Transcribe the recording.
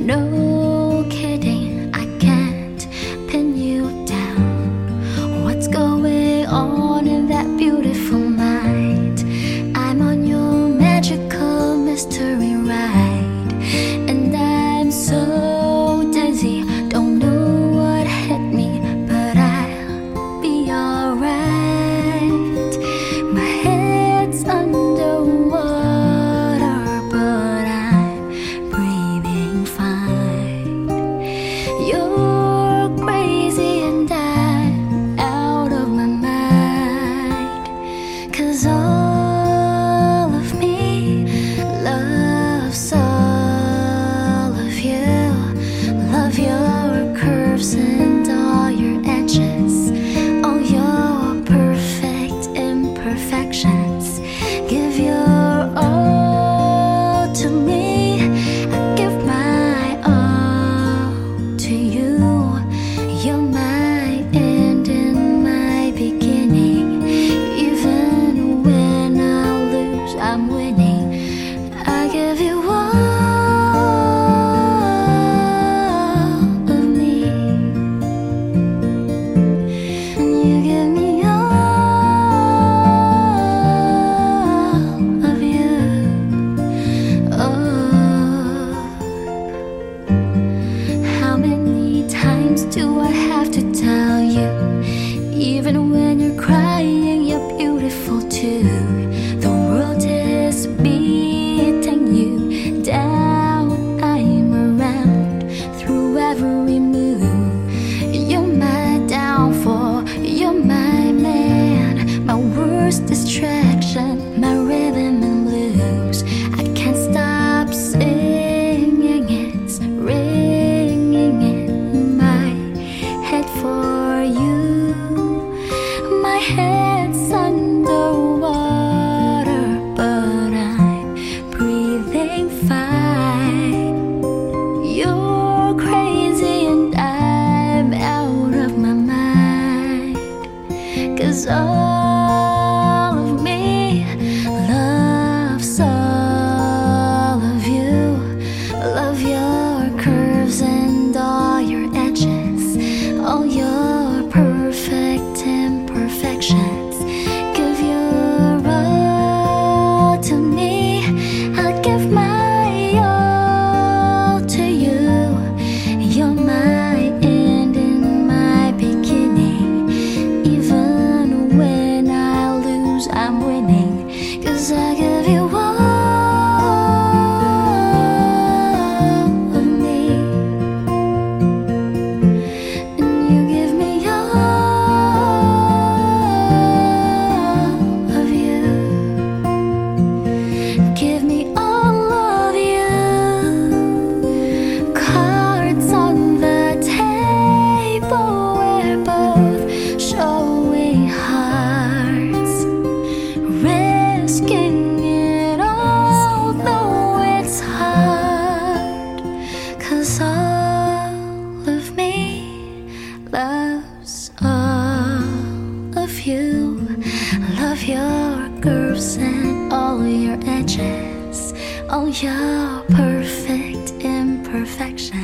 No kidding, I can't pin you down. What's going on in that beautiful mind? I'm on your magical mystery ride, and I'm so dizzy, don't know what hit me, but I'll be alright. My head's underwater, but I'm breathing fine. You're crazy and I'm out of my mind, 'cause all of me loves all of you. Love your curves and all your edges, all your perfect imperfections. Give your all to me, I give my all to you. You're my end and my beginning. Even when I lose, I'm winning. I give you all of me, and you give me all of you. Oh, how many times do I have to tell you? Even when you're crying, you're beautiful too. The world is beating you down. I'm around through every move. You're my downfall, you're my man, my worst distraction, my rhythm and blues. I can't stop singing, it's ringing in my head for you. My head's underwater, but I'm breathing fine. You're crazy and I'm out of my mind, 'cause all of me loves all of you. Love your curves and all your edges, all your perfect imperfections. Give your all to me, I'll give my all to you. You're my end and my beginning. Even when I lose, I'm winning, 'cause I give you all of me, and you give me all of you. Give me all of you. Cards on the table, we're both showing hearts, risking it all, though it's hard. 'Cause all of me loves all of you. Love your curves and all your edges, all your perfect imperfections.